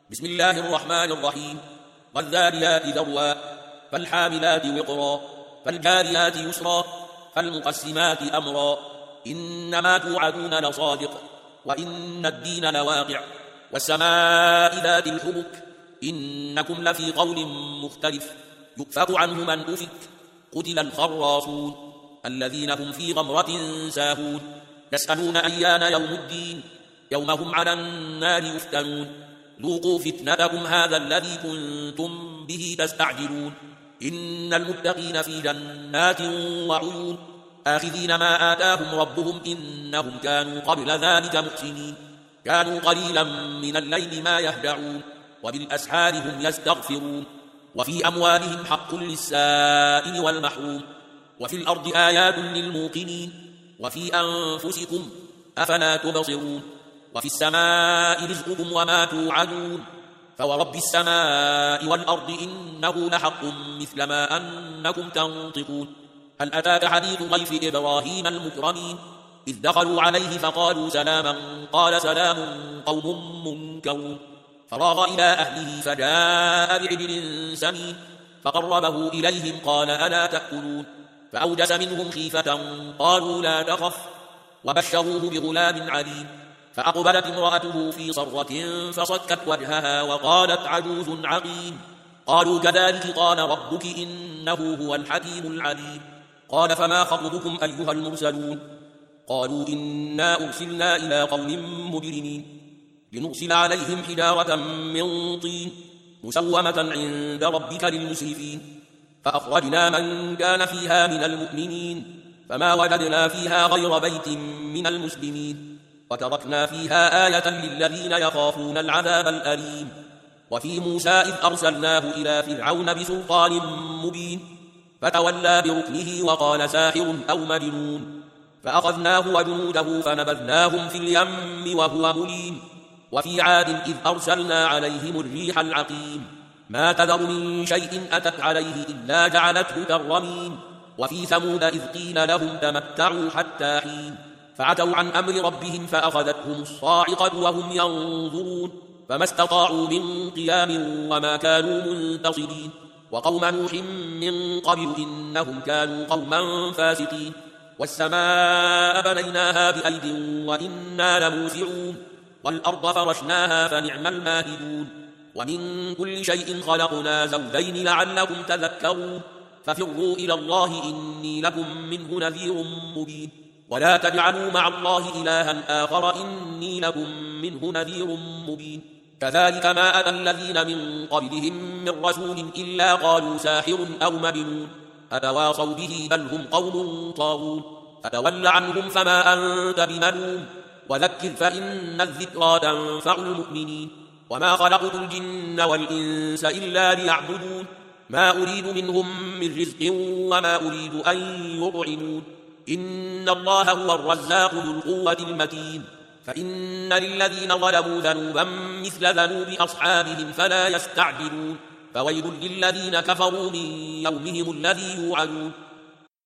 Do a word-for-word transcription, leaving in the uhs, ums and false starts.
بسم الله الرحمن الرحيم. والذاريات ذروا فالحاملات وقرا فالجاريات يسرا فالمقسمات أمرا إنما توعدون لصادق وإن الدين لواقع والسماء ذات الحبك إنكم لفي قول مختلف يؤفك عنه من أفك قتل الخراصون الذين هم في غمرة ساهون يسألون أيان يوم الدين يوم هم على النار يفتنون ذوقوا فتنتكم هذا الذي كنتم به تستعجلون إن المتقين في جنات وعيون آخذين ما آتاهم ربهم إنهم كانوا قبل ذلك محسنين كانوا قليلا من الليل ما يهجعون وبالأسحار هم يستغفرون وفي أموالهم حق للسائل والمحروم وفي الأرض آيات للموقنين وفي أنفسكم أفلا تبصرون وفي السماء رزقكم وما توعدون فورب السماء والأرض إنه لحق مثل ما أنكم تنطقون هل أتاك حديث ضيف إبراهيم المكرمين إذ دخلوا عليه فقالوا سلاما قال سلام قوم منكرون فراغ إلى أهله فجاء بعجل سمين فقربه إليهم قال ألا تأكلون فأوجس منهم خيفة قالوا لا تخف وبشروه بغلام عليم فأقبلت امرأته في صرة فصكت وجهها وقالت عجوز عقيم قالوا كذلك قال ربك إنه هو الحكيم العليم قال فما خطبكم أيها المرسلون قالوا إنا أرسلنا إلى قوم مجرمين لنرسل عليهم حجارة من طين مسومة عند ربك للمسرفين فأخرجنا من كان فيها من المؤمنين فما وجدنا فيها غير بيت من المسلمين وتركنا فيها آية للذين يخافون العذاب الأليم وفي موسى إذ أرسلناه إلى فرعون بسلطان مبين فتولى بركنه وقال ساحر أو مجنون فأخذناه وجنوده فنبذناهم في اليم وهو مليم وفي عاد إذ أرسلنا عليهم الريح العقيم ما تذر من شيء أتت عليه إلا جعلته كالرميم وفي ثمود إذ قيل لهم تمتعوا حتى حين فعتوا عن أمر ربهم فأخذتهم الصاعقة وهم ينظرون فما استطاعوا من قيام وما كانوا منتصرين وقوم نوح من قبل إنهم كانوا قوما فاسقين والسماء بنيناها بأيد وإنا لموسعون والأرض فرشناها فنعم الماهدون ومن كل شيء خلقنا زوجين لعلكم تذكرون ففروا إلى الله إني لكم منه نذير مبين ولا تجعلوا مع الله إلها آخر إني لكم منه نذير مبين كذلك ما أتى الذين من قبلهم من رسول إلا قالوا ساحر أو مجنون أتواصوا به بل هم قوم طاغون فتول عنهم فما أنت بملوم وذكر فإن الذكرى تنفع المؤمنين وما خلقت الجن والإنس إلا ليعبدون ما أريد منهم من رزق وما أريد أن يطعمون إن الله هو الرزاق ذو القوة المتين فإن للذين ظلموا ذنوبا مثل ذنوب أصحابهم فلا يستعجلون فويل للذين كفروا من يومهم الذي يوعدون